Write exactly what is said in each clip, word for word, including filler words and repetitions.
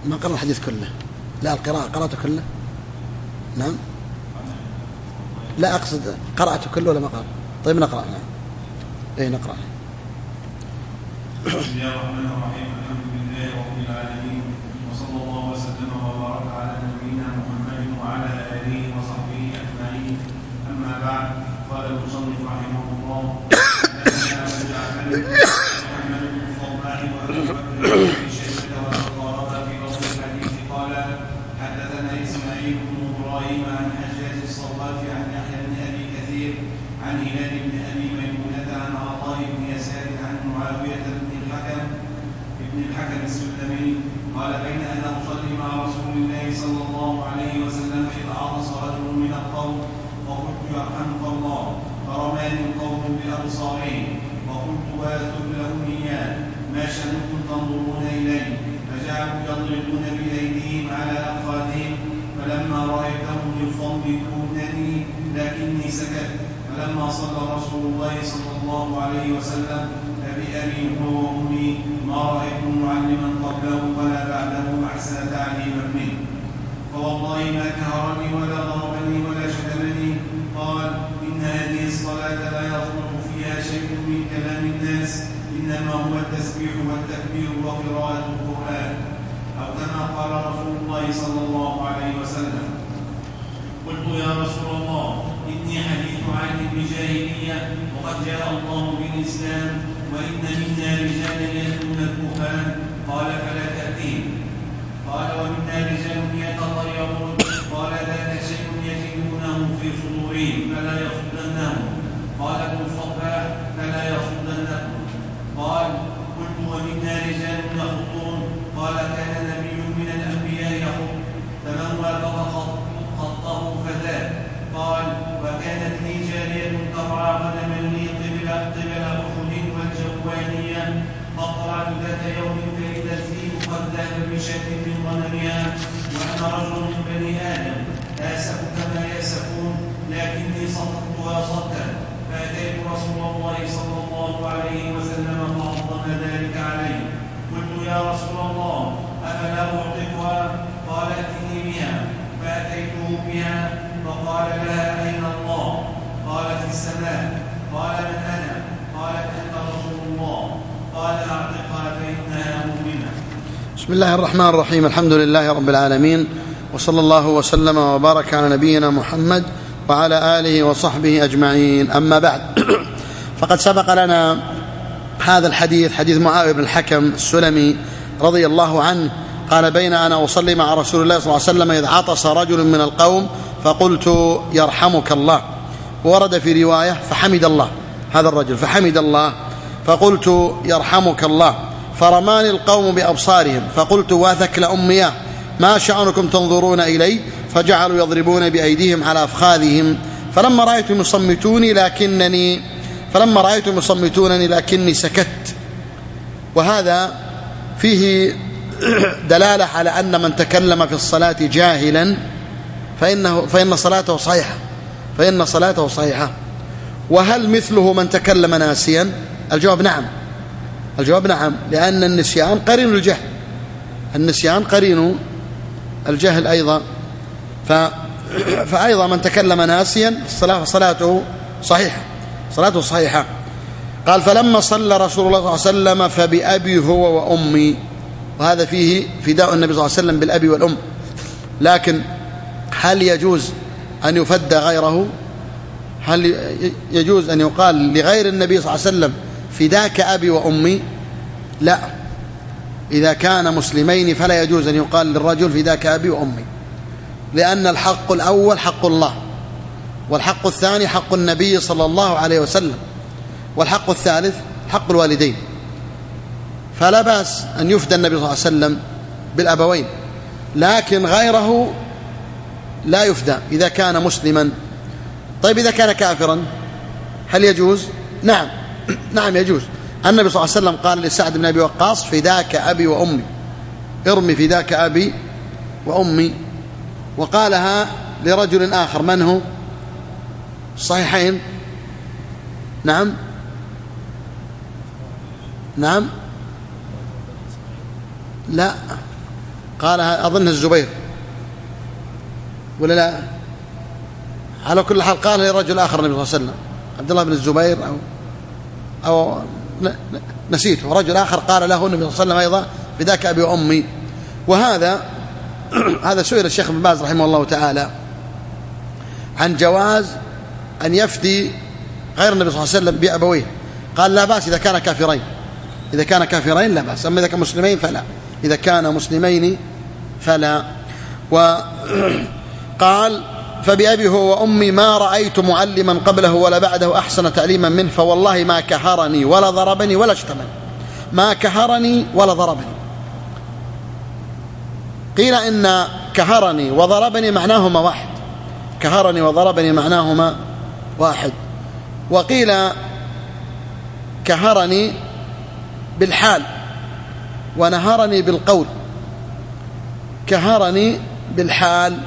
ما قرأ الحديث كله، لا القراءة قرأته كله. نعم لا أقصد قرأته كله ولا ما قرأ. طيب نقرأ. نعم إيه نقرأ. بسم الله الرحمن الرحيم. الحمد لله رب العالمين، وصلى الله وسلم وبارك على نبينا محمد وعلى آله وصحبه أجمعين. أما بعد، قال المصنف رحمه الله: حدثنا أبو جعفر محمد بن الصباح وأبو بكر بن شيبة وتقاربا في لفظ الحديث. قال: حدثنا إسماعيل بن إبراهيم عن حجاج الصواف عن يحيى بن أبي كثير عن هلال بن أبي ميمونة عن عطاء بن يسار عن معاوية بن الحكم ابن الحكم السلمي قال: بين أنا أصلي مع رسول الله صلى الله عليه وسلم إذ عطس رجل من القوم فقلت: يرحمك الله، فرماني القوم بأبصارهم وقلت: واتوا لهم إياه، ما شأنكم تنظرون إليه؟ فجعلوا يضربون بأيديهم على أفخاذهم، فلما رأيتهم يصمتونني لكني سكت. فلما صلى رسول الله صلى الله عليه وسلم فبأبي هو وأمي ما رأيت معلما قبله ولا بعده أحسن تعليما منه، فوالله ما كهرني ولا ضربني ولا شتمني. قال: إن هذه الصلاة لا يخرج فيها شيء من كلام الناس، إنما هو التسبيح والتكبير وقراءة القرآن، أو كما قال رسول الله صلى الله عليه وسلم. قلت: يا رسول الله، إني حديث عهد بجاهلية وقد جاء الله بالإسلام، وإن منا رجالا يأتون الكهان. قال: فلا تأتين. قال: ومنا رجال يتطيرون. قال: ذاك شيء يجدونه في صدورهم فلا يصدنهم. قال ابن الصباح: فلا يصدنهم. قال: قلت: ومنا رجال يخطون. قال: كان نبي من الأنبياء يخط، فمن وافق خطه فذاك. قال: وكانت لي جارية ترعى غنما لي قبل قبل أحد والجوانية، فطلعت ذات يوم فإذا الذئب قد ذهب بشاة من غنمها، وأنا رجل من بني آدم آسف كما يأسفون، لكني صدقتها صدقا. فأتيت رسول الله صلى الله عليه وسلم فعظم ذلك علي. قلت: يا رسول الله، أفلا أعطيكها؟ قال: ائتني بها. فأتيته بها فقال لها: أين الله؟ قال: في السماء. قال: من أنا؟ قالت: أنت رسول الله. قال: أعتقها فإنها مؤمنة. بسم الله الرحمن الرحيم. الحمد لله رب العالمين، وصلى الله وسلم وبارك على نبينا محمد وعلى آله وصحبه أجمعين. أما بعد، فقد سبق لنا هذا الحديث، حديث معاوية بن الحكم السلمي رضي الله عنه قال: بين أنا أصلي مع رسول الله صلى الله عليه وسلم إذ عطس رجل من القوم فقلت: يرحمك الله. ورد في رواية: فحمد الله، هذا الرجل فحمد الله، فقلت: يرحمك الله، فرماني القوم بأبصارهم فقلت: واثك لأمياه، ما شأنكم تنظرون إلي؟ فجعلوا يضربون بأيديهم على أفخاذهم، فلما رأيتم يصمتوني لكنني فلما رأيتم يصمتونني لكني سكت. وهذا فيه دلالة على أن من تكلم في الصلاة جاهلا فإنه فإن صلاته صحيحة فإن صلاته صحيحة. وهل مثله من تكلم ناسيا؟ الجواب نعم الجواب نعم لأن النسيان قرين الجهل النسيان قرين الجهل أيضا. ف... فأيضا من تكلم ناسيا صلاته صحيحة صلاته صحيحة. قال: فلما صلى رسول الله صلى الله عليه وسلم فبأبي هو وأمي، وهذا فيه فداء النبي صلى الله عليه وسلم بالأبي والأم. لكن هل يجوز أن يفدى غيره؟ هل يجوز أن يقال لغير النبي صلى الله عليه وسلم فداك أبي وأمي؟ لا، إذا كان مسلمين فلا يجوز أن يقال للرجل فداك أبي وأمي، لأن الحق الأول حق الله، والحق الثاني حق النبي صلى الله عليه وسلم، والحق الثالث حق الوالدين. فلا بأس أن يفدى النبي صلى الله عليه وسلم بالأبوين، لكن غيره لا يفدى إذا كان مسلما. طيب إذا كان كافرا هل يجوز؟ نعم نعم يجوز. النبي صلى الله عليه وسلم قال لسعد بن أبي وقاص: فداك أبي وأمي، ارمي فداك أبي وأمي. وقالها لرجل آخر، من هو؟ الصحيحين. نعم نعم لا قال أظن الزبير ولا لا؟ على كل حال قال لرجل آخر النبي صلى الله عليه وسلم، عبد الله بن الزبير أو أو نسيته، رجل آخر قال له النبي صلى الله عليه وسلم أيضا فداك أبي وأمي. وهذا هذا سئل الشيخ ابن باز رحمه الله تعالى عن جواز أن يفدي غير النبي صلى الله عليه وسلم بأبويه، قال لا بأس إذا كان كافرين، إذا كان كافرين لا بأس، أما إذا كان مسلمين فلا، إذا كان مسلمين فلا. وقال فبأبي هو وأمي ما رأيت معلما قبله ولا بعده أحسن تعليما منه، فوالله ما كهرني ولا ضربني ولا شتمني. ما كهرني ولا ضربني، قيل إن كهرني وضربني معناهما واحد، كهرني وضربني معناهما واحد. وقيل كهرني بالحال ونهرني بالقول، كهرني بالحال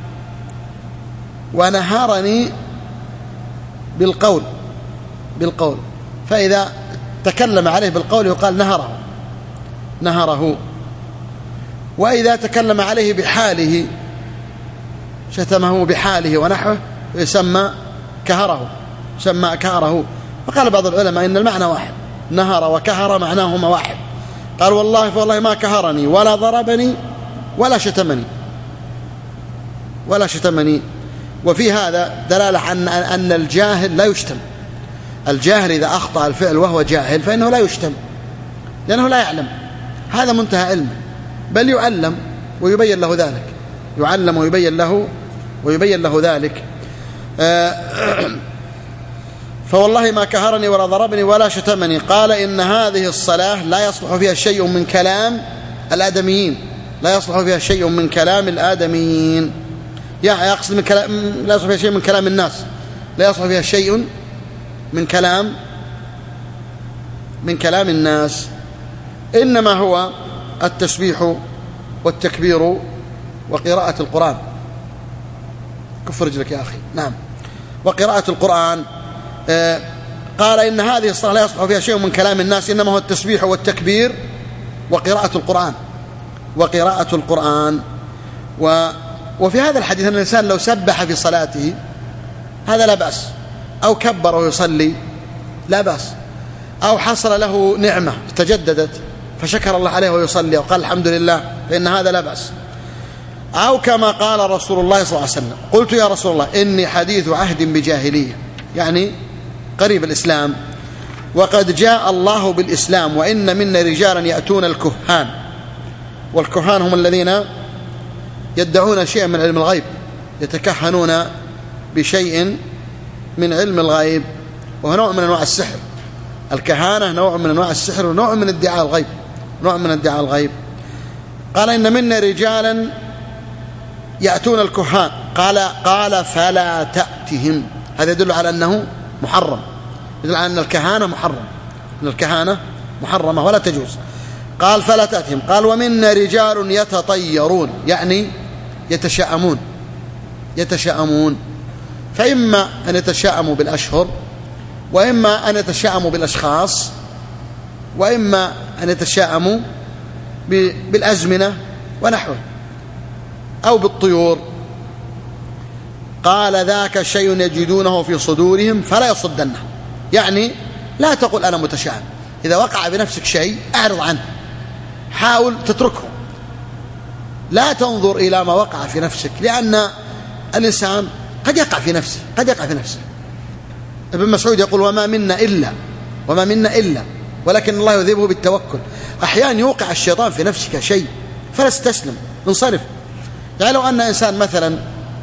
ونهرني بالقول بالقول فإذا تكلم عليه بالقول يقال نهره نهره، وإذا تكلم عليه بحاله شتمه بحاله ونحوه يسمى كهره سمى كهره. فقال بعض العلماء إن المعنى واحد، نهر وكهر معناهما واحد. قال والله فوالله ما كهرني ولا ضربني ولا شتمني ولا شتمني. وفي هذا دلالة عن أن الجاهل لا يشتم، الجاهل إذا أخطأ الفعل وهو جاهل فإنه لا يشتم لأنه لا يعلم، هذا منتهى علمه، بل يعلم ويبين له ذلك، يعلم ويبين له ويبين له ذلك. فوالله ما كهرني ولا ضربني ولا شتمني. قال إن هذه الصلاة لا يصلح فيها شيء من كلام الآدميين، لا يصلح فيها شيء من كلام الآدميين، يعني يقصد من كلام، لا يصلح فيها شيء من كلام الناس، لا يصلح فيها شيء من كلام من كلام الناس، إنما هو التسبيح والتكبير وقراءة القرآن. كف رجلك يا أخي. نعم، وقراءة القرآن. آه قال إن هذه الصلاة لا يصلح فيها شيء من كلام الناس، إنما هو التسبيح والتكبير وقراءة القرآن وقراءة القرآن. و وفي هذا الحديث أن الإنسان لو سبح في صلاته هذا لا بأس، أو كبر ويصلي لا بأس، أو حصل له نعمة تجددت فشكر الله عليه ويصلي وقال الحمد لله فإن هذا لا بأس. أو كما قال رسول الله صلى الله عليه وسلم قلت يا رسول الله إني حديث عهد بجاهلية، يعني قريب الإسلام، وقد جاء الله بالإسلام وإن منا رجالا يأتون الكهان، والكهان هم الذين يدعون شيئا من علم الغيب، يتكهنون بشيء من علم الغيب، وهو نوع من أنواع السحر. الكهانة نوع من أنواع السحر ونوع من ادعاء الغيب، نوع من ادعاء الغيب. قال إن منا رجالا يأتون الكهان، قال قال فلا تأتهم. هذا يدل على أنه محرم، يدل على أن الكهانة محرم، أن الكهانة محرمة ولا تجوز. قال فلا تأتهم. قال ومنا رجال يتطيرون، يعني يتشاءمون يتشاءمون فإما أن يتشاءموا بالأشهر، وإما أن يتشاءموا بالأشخاص، وإما أن يتشاءموا بالأزمنة ونحوه، أو بالطيور. قال ذاك شيء يجدونه في صدورهم فلا يصدنه، يعني لا تقل أنا متشائم، إذا وقع بنفسك شيء أعرض عنه، حاول تتركه، لا تنظر إلى ما وقع في نفسك، لأن الإنسان قد يقع في نفسه قد يقع في نفسه ابن مسعود يقول وما منا إلا وما منا إلا ولكن الله يذهبه بالتوكل. أحيانا يوقع الشيطان في نفسك شيء فلا تستسلم، انصرف. يعني لو أن إنسان مثلا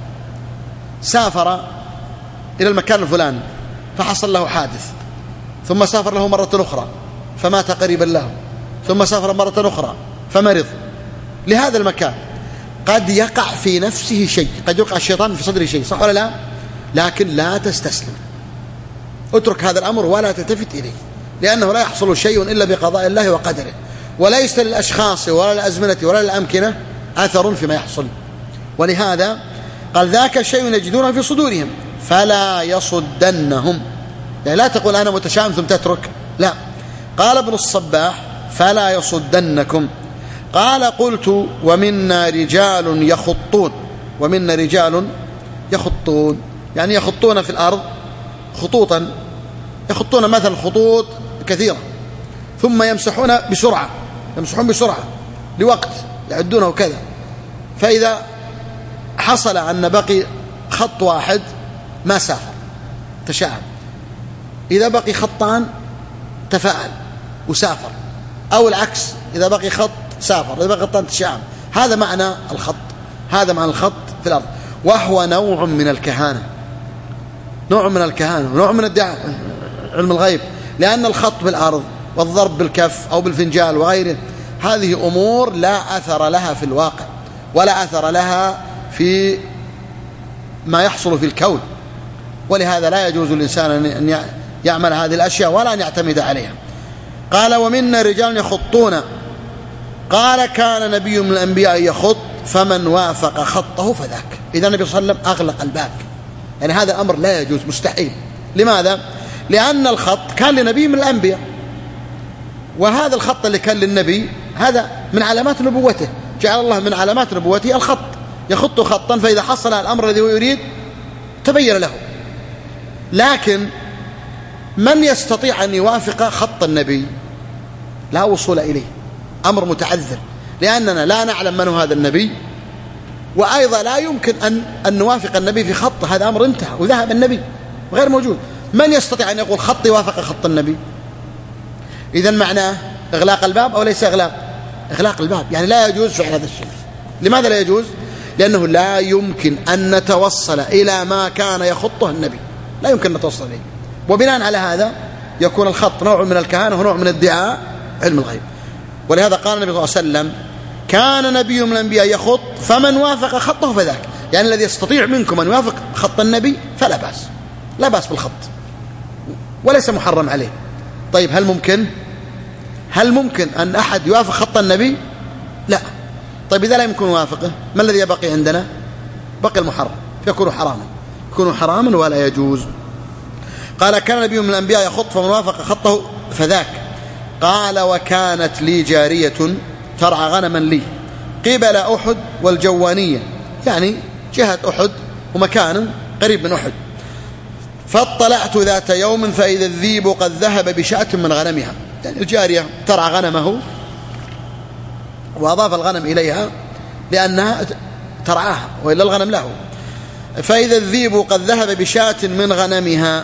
سافر إلى المكان الفلاني فحصل له حادث، ثم سافر له مرة أخرى فمات قريبا له، ثم سافر مرة أخرى فمرض لهذا المكان، قد يقع في نفسه شيء، قد يقع الشيطان في صدره شيء، صح ولا لا؟ لكن لا تستسلم، اترك هذا الأمر ولا تلتفت إليه، لأنه لا يحصل شيء إلا بقضاء الله وقدره، وليس للأشخاص ولا للأزمنة ولا للأمكنة أثر فيما يحصل. ولهذا قال ذاك شيء يجدونه في صدورهم فلا يصدنهم، يعني لا تقول أنا متشائم ثم تترك، لا. قال ابن الصباح فلا يصدنكم. قال قلت ومنا رجال يخطون، ومنا رجال يخطون يعني يخطون في الأرض خطوطا، يخطون مثلا خطوط كثيرة ثم يمسحون بسرعة، يمسحون بسرعة لوقت يعدونه كذا، فإذا حصل أن بقي خط واحد ما سافر تشاءم، إذا بقي خطان تفاءل وسافر، أو العكس إذا بقي خط سافر، إذا بقي خطان تشاءم. هذا معنى الخط، هذا معنى الخط في الأرض، وهو نوع من الكهانة، نوع من الكهانة، نوع من ادعاء علم الغيب، لأن الخط بالأرض والضرب بالكف أو بالفنجال وغيره هذه أمور لا أثر لها في الواقع ولا أثر لها في ما يحصل في الكون، ولهذا لا يجوز للإنسان أن يعمل هذه الأشياء ولا أن يعتمد عليها. قال ومنا رجال يخطون، قال كان نبي من الأنبياء يخط فمن وافق خطه فذاك. إذا النبي صلى الله عليه وسلم أغلق الباب، يعني هذا الأمر لا يجوز، مستحيل. لماذا؟ لأن الخط كان لنبي من الأنبياء، وهذا الخط اللي كان للنبي هذا من علامات نبوته، جعل الله من علامات نبوته الخط، يخط خطا فإذا حصل الأمر الذي هو يريد تبين له. لكن من يستطيع أن يوافق خط النبي لا وصول إليه، أمر متعذر، لأننا لا نعلم من هو هذا النبي، وأيضا لا يمكن أن, أن نوافق النبي في خط، هذا أمر انتهى وذهب النبي غير موجود. من يستطيع أن يقول خط يوافق خط النبي؟ إذن معناه إغلاق الباب أو ليس إغلاق؟ إغلاق الباب، يعني لا يجوز فعل هذا الشيء. لماذا لا يجوز؟ لأنه لا يمكن أن نتوصل إلى ما كان يخطه النبي، لا يمكن نتوصل إليه، وبناء على هذا يكون الخط نوع من الكهانة ونوع من ادعاء علم الغيب. ولهذا قال النبي صلى الله عليه وسلم كان نبي من الأنبياء يخط فمن وافق خطه فذاك، يعني الذي يستطيع منكم أن يوافق خط النبي فلا بأس، لا بأس بالخط وليس محرم عليه. طيب هل ممكن هل ممكن أن أحد يوافق خط النبي؟ لا. طيب إذا لا يمكن يوافقه ما الذي يبقي عندنا؟ بقي المحرم، فيكون حراما، يكون حراما ولا يجوز. قال كان نبي من الأنبياء يخط فمن وافق خطه فذاك. قال وكانت لي جارية ترعى غنما لي قبل أحد والجوانية، يعني جهة أحد ومكان قريب من أحد، فاطلعت ذات يوم فإذا الذيب قد ذهب بشاة من غنمها، يعني الجارية ترعى غنمه وأضاف الغنم إليها لأنها ترعاها وإلا الغنم له، فإذا الذيب قد ذهب بشاة من غنمها،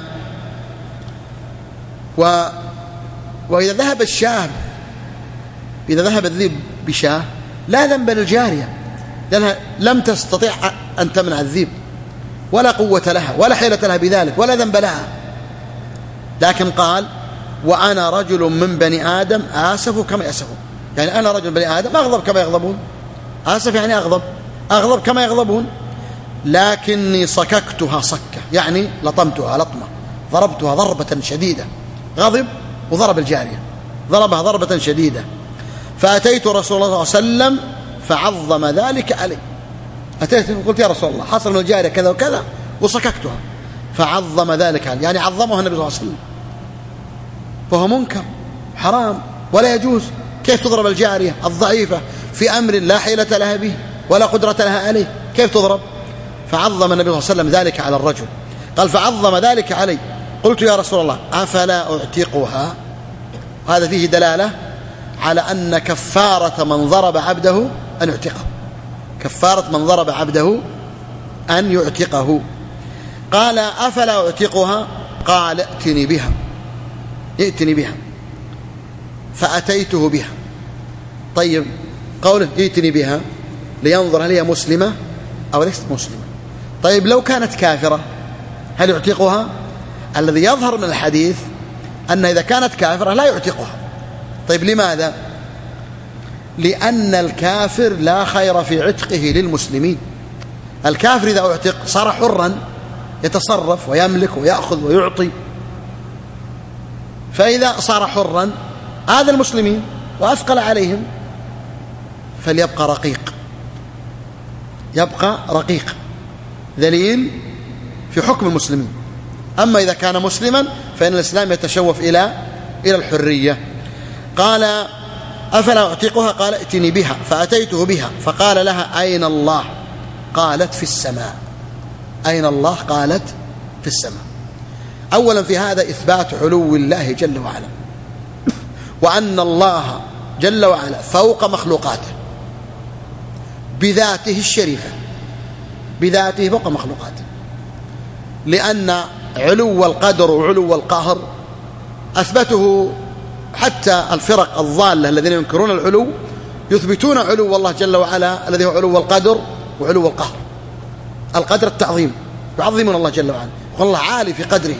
و وإذا ذهب الشاه، إذا ذهب الذيب بشاه لا ذنب للجارية، لأنها لم تستطيع أن تمنع الذيب ولا قوة لها ولا حيلة لها بذلك ولا ذنب لها. لكن قال وأنا رجل من بني آدم آسف كما يأسفون، يعني أنا رجل بني آدم أغضب كما يغضبون، آسف يعني أغضب، أغضب كما يغضبون، لكني صككتها صكة، يعني لطمتها لطمة، ضربتها ضربة شديدة، غضب وضرب الجارية، ضربها ضربة شديدة، فأتيت رسول الله صلى الله عليه وسلم فعظم ذلك علي. أتيت وقلت يا رسول الله حصل من الجارية كذا وكذا وصككتها، فعظم ذلك علي، يعني عظمها النبي صلى الله عليه وسلم، فهو منكر حرام ولا يجوز. كيف تضرب الجارية الضعيفة في أمر لا حيلة لها به ولا قدرة لها عليه، كيف تضرب؟ فعظم النبي صلى الله عليه وسلم ذلك على الرجل. قال فعظم ذلك علي، قلت يا رسول الله أفلا أعتقها؟ هذا فيه دلالة على أن كفارة من ضرب عبده أن يعتقه، كفارة من ضرب عبده أن يعتقه. قال أفلا أعتقها؟ قال ائتني بها، ائتني بها، فأتيته بها. طيب قوله ائتني بها لينظر هل هي مسلمة أو ليست مسلمة. طيب لو كانت كافرة هل يعتقها؟ الذي يظهر من الحديث أن إذا كانت كافرة لا يعتقها. طيب لماذا؟ لأن الكافر لا خير في عتقه للمسلمين. الكافر إذا اعتق صار حرا يتصرف ويملك ويأخذ ويعطي، فإذا صار حرا آذى المسلمين وأثقل عليهم، فليبقى رقيق، يبقى رقيق ذليل في حكم المسلمين. أما إذا كان مسلما فإن الإسلام يتشوف إلى إلى الحرية. قال أفلا أعتقها؟ قال ائتني بها، فأتيته بها فقال لها أين الله؟ قالت في السماء. أين الله؟ قالت في السماء. أولا في هذا إثبات علو الله جل وعلا، وأن الله جل وعلا فوق مخلوقاته بذاته الشريفة، بذاته فوق مخلوقاته، لأن علو القدر وعلو القهر أثبته حتى الفرق الضالة الذين ينكرون العلو يثبتون علو الله جل وعلا الذي هو علو القدر وعلو القهر. القدر التعظيم، يعظمون الله جل وعلا، والله عالي في قدره،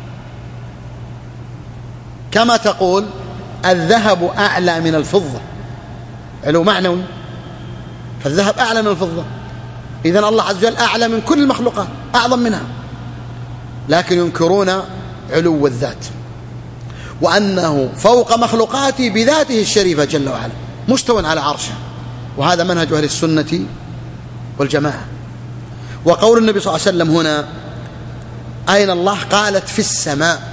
كما تقول الذهب أعلى من الفضة، علو معنوي، فالذهب أعلى من الفضة، إذن الله عز وجل أعلى من كل المخلوقات، أعظم منها، لكن ينكرون علو الذات، وأنه فوق مخلوقاته بذاته الشريفة جل وعلا مستوٍ على عرشه، وهذا منهج أهل السنة والجماعة. وقول النبي صلى الله عليه وسلم هنا أين الله؟ قالت في السماء.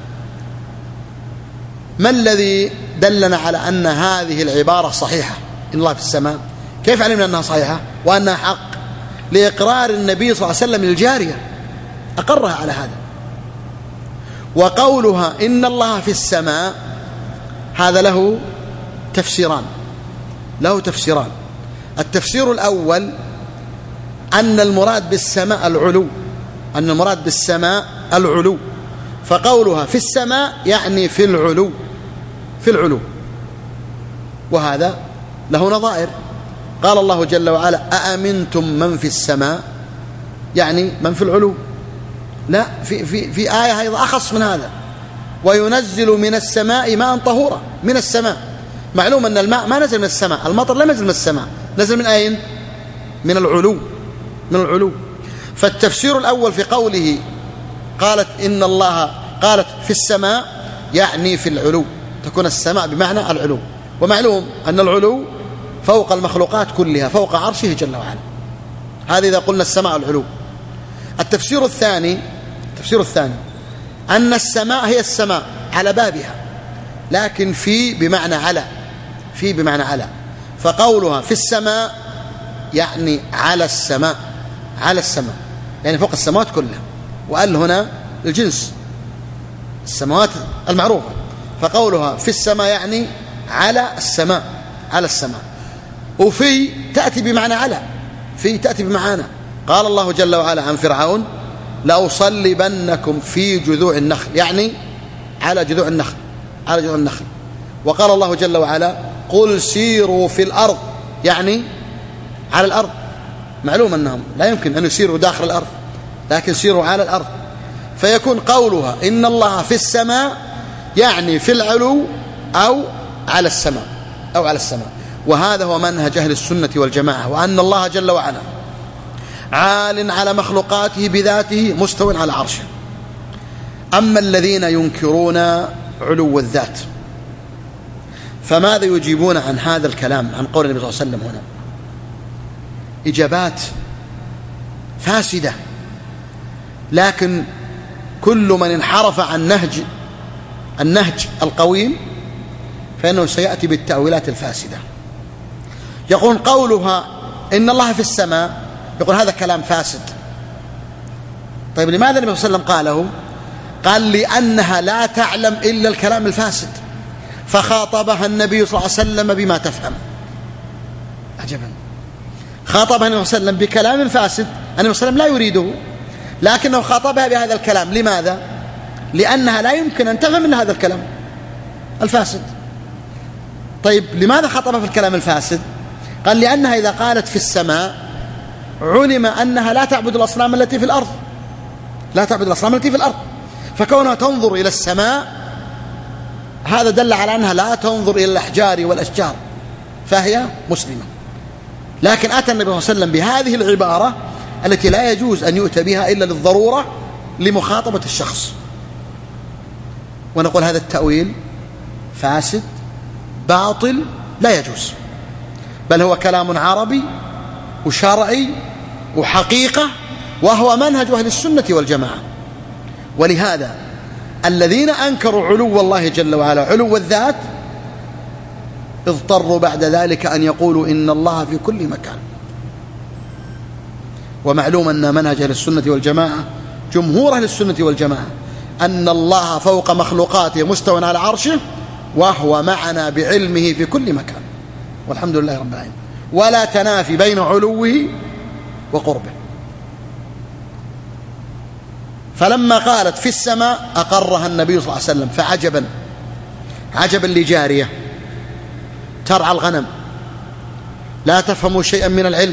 ما الذي دلنا على أن هذه العبارة صحيحة؟ إن الله في السماء، كيف علمنا أنها صحيحة وأنها حق؟ لإقرار النبي صلى الله عليه وسلم للجارية، أقرها على هذا. وقولها إن الله في السماء هذا له تفسيران، له تفسيران. التفسير الأول أن المراد بالسماء العلو، أن المراد بالسماء العلو، فقولها في السماء يعني في العلو، في العلو، وهذا له نظائر. قال الله جل وعلا أأمنتم من في السماء، يعني من في العلو. لا، في, في, في آية أيضا أخص من هذا، وينزل من السماء ماء طهورا، من السماء. معلوم أن الماء ما نزل من السماء، المطر لم ينزل من السماء، نزل من أين؟ من العلو، من العلو. فالتفسير الأول في قوله قالت إن الله قالت في السماء يعني في العلو، تكون السماء بمعنى العلو، ومعلوم أن العلو فوق المخلوقات كلها، فوق عرشه جل وعلا، هذا إذا قلنا السماء العلو. التفسير الثاني، التفسير الثاني أن السماء هي السماء على بابها، لكن في بمعنى على، في بمعنى على، فقولها في السماء يعني على السماء، على السماء يعني فوق السماوات كلها، وقال هنا الجنس السماوات المعروفة، فقولها في السماء يعني على السماء، على السماء. وفي تأتي بمعنى على، في تأتي بمعنى، قال الله جل وعلا عن فرعون لأصلبنكم في جذوع النخل، يعني على جذوع النخل، على جذوع النخل. وقال الله جل وعلا قل سيروا في الأرض، يعني على الأرض. معلوم أنهم لا يمكن أن يسيروا داخل الأرض، لكن سيروا على الأرض، فيكون قولها إن الله في السماء يعني في العلو أو على السماء، أو على السماء. وهذا هو منهج أهل السنة والجماعة، وأن الله جل وعلا عال على مخلوقاته بذاته مستوٍ على عرشه. أما الذين ينكرون علو الذات فماذا يجيبون عن هذا الكلام، عن قول النبي صلى الله عليه وسلم هنا؟ إجابات فاسدة، لكن كل من انحرف عن نهج النهج القويم فإنه سيأتي بالتأويلات الفاسدة. يقول قولها إن الله في السماء، يقول هذا كلام فاسد. طيب لماذا النبي صلى الله عليه وسلم قاله؟ قال لأنها لا تعلم إلا الكلام الفاسد، فخاطبها النبي صلى الله عليه وسلم بما تفهم. عجبا، خاطبها النبي صلى الله عليه وسلم بكلام فاسد النبي صلى الله عليه وسلم لا يريده، لكنه خاطبها بهذا الكلام. لماذا؟ لأنها لا يمكن أن تفهم إلا هذا الكلام الفاسد. طيب لماذا خاطبها في الكلام الفاسد؟ قال لأنها إذا قالت في السماء علم أنها لا تعبد الأصنام التي في الأرض، لا تعبد الأصنام التي في الأرض، فكونها تنظر إلى السماء هذا دل على أنها لا تنظر إلى الأحجار والأشجار، فهي مسلمة. لكن أتى النبي صلى الله عليه وسلم بهذه العبارة التي لا يجوز أن يؤتى بها إلا للضرورة لمخاطبة الشخص، ونقول هذا التأويل فاسد باطل لا يجوز، بل هو كلام عربي وشرعي وحقيقة، وهو منهج أهل السنة والجماعة. ولهذا الذين أنكروا علو الله جل وعلا، علو الذات، اضطروا بعد ذلك أن يقولوا إن الله في كل مكان. ومعلوم أن منهج أهل السنة والجماعة، جمهور أهل السنة والجماعة، أن الله فوق مخلوقاته مستوى على عرشه، وهو معنا بعلمه في كل مكان، والحمد لله رب العالمين، ولا تنافي بين علوه وقربه. فلما قالت في السماء أقرها النبي صلى الله عليه وسلم. فعجبا عجبا لجارية ترعى الغنم لا تفهم شيئا من العلم،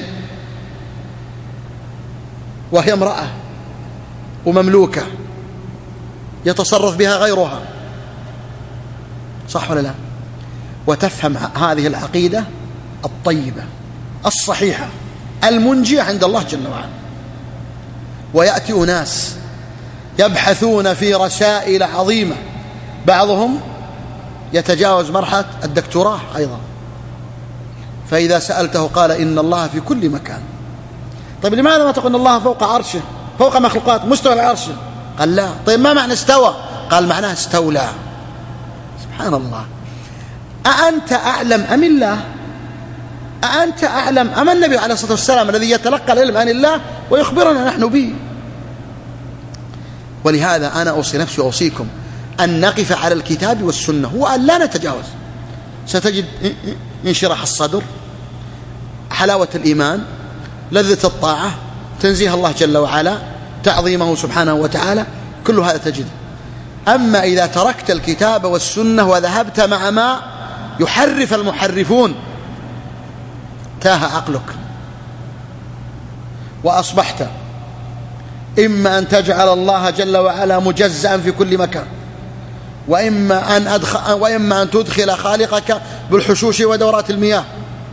وهي امرأة ومملوكة يتصرف بها غيرها، صح ولا لا؟ وتفهم هذه العقيدة الطيبة الصحيحة المنجية عند الله جل وعلا. ويأتي أناس يبحثون في رسائل عظيمة، بعضهم يتجاوز مرحلة الدكتوراه أيضا، فإذا سألته قال إن الله في كل مكان. طيب لماذا ما تقول إن الله فوق عرشه، فوق مخلوقات، مستوى العرش؟ قال لا. طيب ما معنى استوى؟ قال معناه استولى. سبحان الله. أأنت أعلم أم الله؟ أأنت أعلم أم النبي عليه الصلاة والسلام الذي يتلقى العلم عن الله ويخبرنا نحن به؟ ولهذا أنا أوصي نفسي وأوصيكم أن نقف على الكتاب والسنة، وأن لا نتجاوز. ستجد انشراح الصدر، حلاوة الإيمان، لذة الطاعة، تنزيه الله جل وعلا، تعظيمه سبحانه وتعالى، كل هذا تجد. أما إذا تركت الكتاب والسنة وذهبت مع ما يحرف المحرفون تاه عقلك، وأصبحت إما أن تجعل الله جل وعلا مجزأ في كل مكان، وإما أن, أدخل وإما أن تدخل خالقك بالحشوش ودورات المياه.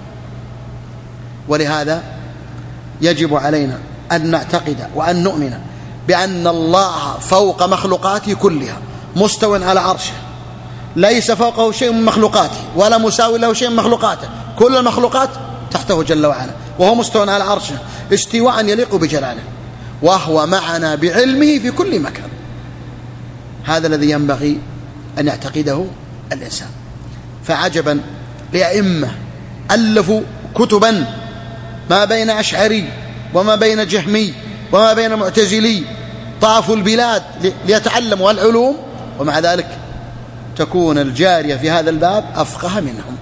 ولهذا يجب علينا أن نعتقد وأن نؤمن بأن الله فوق مخلوقاته كلها مستوى على عرشه، ليس فوقه شيء من مخلوقاته ولا مساوي له شيء من مخلوقاته، كل المخلوقات تحته جل وعلا، وهو مستوى على عرشه استواء يليق بجلاله، وهو معنا بعلمه في كل مكان. هذا الذي ينبغي أن يعتقده الإنسان. فعجبا لأئمة ألفوا كتبا ما بين أشعري وما بين جهمي وما بين معتزلي، طافوا البلاد ليتعلموا العلوم، ومع ذلك تكون الجارية في هذا الباب أفقه منهم.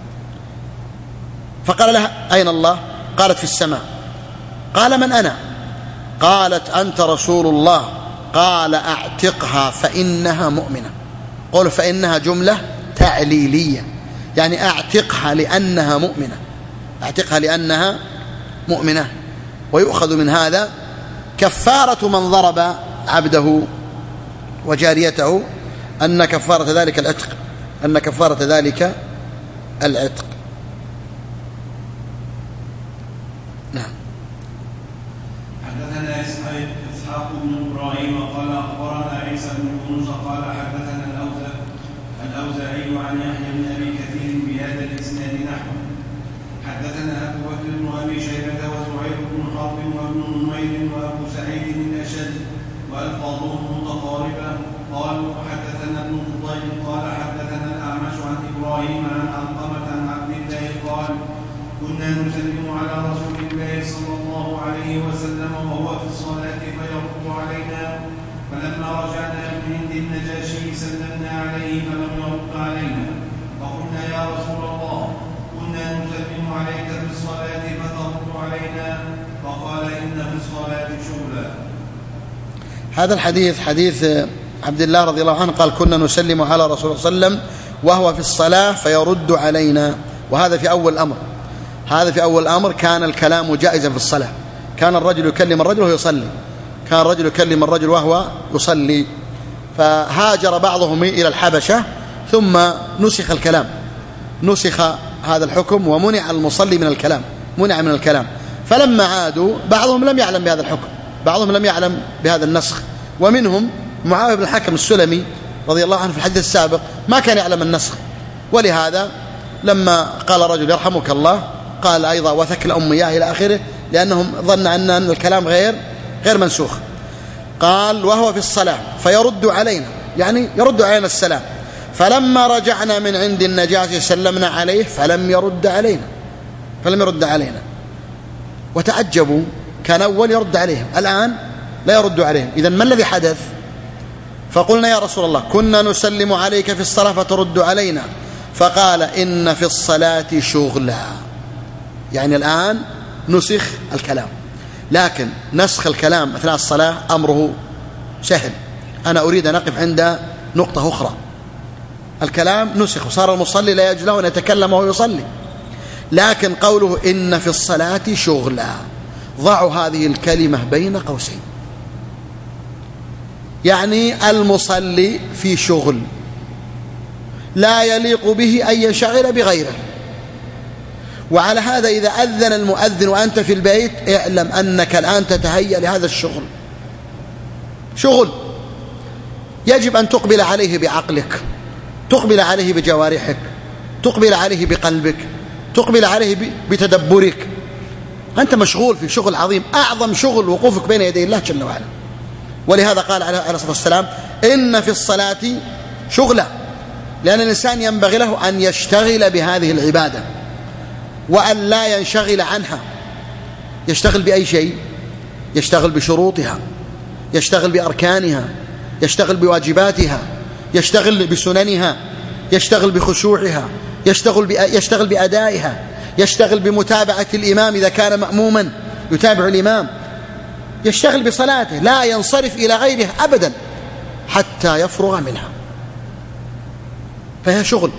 فقال لها أين الله؟ قالت في السماء. قال من أنا؟ قالت أنت رسول الله. قال أعتقها فإنها مؤمنة. قول فإنها جملة تعليلية، يعني أعتقها لأنها مؤمنة، أعتقها لأنها مؤمنة. ويؤخذ من هذا كفارة من ضرب عبده وجاريته، أن كفارة ذلك العتق، أن كفارة ذلك العتق. نعم. حدثنا إسحاق بن إبراهيم قال أخبرنا عيسى بن يونس قال حدثنا الأوزاعي عن يحيى بن أبي كثير بهذا الإسناد نحوه. حدثنا أبو بكر بن أبي شيبة وزهير بن حرب وابن نمير وأبو سعيد الأشد وألفاظهم متقاربة. قالوا حدثنا ابن الضيف قال حدثنا الأعمش عن إبراهيم عن علقمة عن عبد الله قال كنا نسلم على رسول الله صلى الله عليه وسلم وهو في الصلاة فيرد علينا، فلما رجعنا من عند النجاشي سلمنا عليه فلم يرد علينا، فقلنا يا رسول الله كنا نسلم عليك في الصلاة فترد علينا، فقال إن في الصلاة شغلا. هذا الحديث حديث عبد الله رضي الله عنه قال كنا نسلم على رسول الله صلى الله عليه وسلم وهو في الصلاة فيرد علينا. وهذا في أول الأمر، هذا في أول الأمر كان الكلام جائزا في الصلاة، كان الرجل يكلم الرجل وهو يصلي، كان الرجل يكلم الرجل وهو يصلي. فهاجر بعضهم إلى الحبشة ثم نسخ الكلام، نسخ هذا الحكم ومنع المصلي من الكلام، منع من الكلام. فلما عادوا بعضهم لم يعلم بهذا الحكم، بعضهم لم يعلم بهذا النسخ، ومنهم معاوية بن الحكم السلمي رضي الله عنه في الحديث السابق ما كان يعلم النسخ. ولهذا لما قال رجل يرحمك الله قال أيضا وثكل أمياه إلى آخره، لأنهم ظن أن الكلام غير غير منسوخ. قال وهو في الصلاة فيرد علينا، يعني يرد علينا السلام، فلما رجعنا من عند النجاشي سلمنا عليه فلم يرد علينا فلم يرد علينا وتعجبوا، كان أول يرد عليهم، الآن لا يرد عليهم. إذن ما الذي حدث؟ فقلنا يا رسول الله كنا نسلم عليك في الصلاة فترد علينا، فقال إن في الصلاة شغلا، يعني الآن نسخ الكلام، لكن نسخ الكلام أثناء الصلاة أمره سهل. أنا أريد أن أقف عند نقطة أخرى. الكلام نسخ وصار المصلي لا يجوز له أن يتكلم وهو يصلي، لكن قوله إن في الصلاة شغلا، ضعوا هذه الكلمة بين قوسين، يعني المصلي في شغل لا يليق به أن ينشغل بغيره. وعلى هذا إذا أذن المؤذن وأنت في البيت اعلم أنك الآن تتهيأ لهذا الشغل، شغل يجب أن تقبل عليه بعقلك، تقبل عليه بجوارحك، تقبل عليه بقلبك، تقبل عليه بتدبرك. أنت مشغول في شغل عظيم، أعظم شغل وقوفك بين يدي الله جل وعلا. ولهذا قال عليه الصلاة والسلام إن في الصلاة شغلا، لأن الإنسان ينبغي له أن يشتغل بهذه العبادة وأن لا ينشغل عنها. يشتغل بأي شيء؟ يشتغل بشروطها، يشتغل بأركانها، يشتغل بواجباتها، يشتغل بسننها، يشتغل بخشوعها، يشتغل يشتغل بأدائها، يشتغل بمتابعة الإمام إذا كان مأموما يتابع الإمام، يشتغل بصلاته، لا ينصرف إلى غيرها أبدا حتى يفرغ منها، فهي شغل.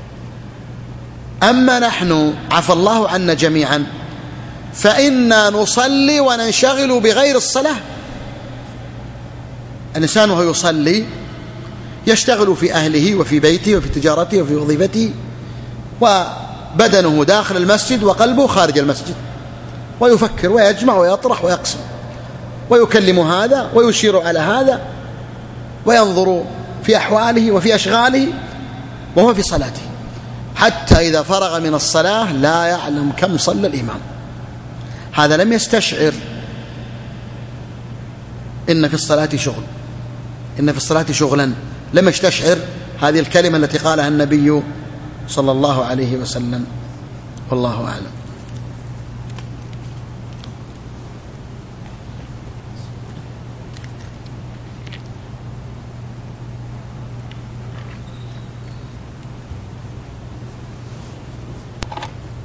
أما نحن عفى الله عنا جميعا فإنا نصلي وننشغل بغير الصلاة. الإنسان وهو يصلي يشتغل في أهله وفي بيته وفي تجارته وفي وظيفته، وبدنه داخل المسجد وقلبه خارج المسجد، ويفكر ويجمع ويطرح ويقسم ويكلم هذا ويشير على هذا وينظر في أحواله وفي أشغاله وهو في صلاته، حتى إذا فرغ من الصلاة لا يعلم كم صلى الإمام. هذا لم يستشعر إن في الصلاة شغل، إن في الصلاة شغلا، لم يستشعر هذه الكلمة التي قالها النبي صلى الله عليه وسلم، والله أعلم.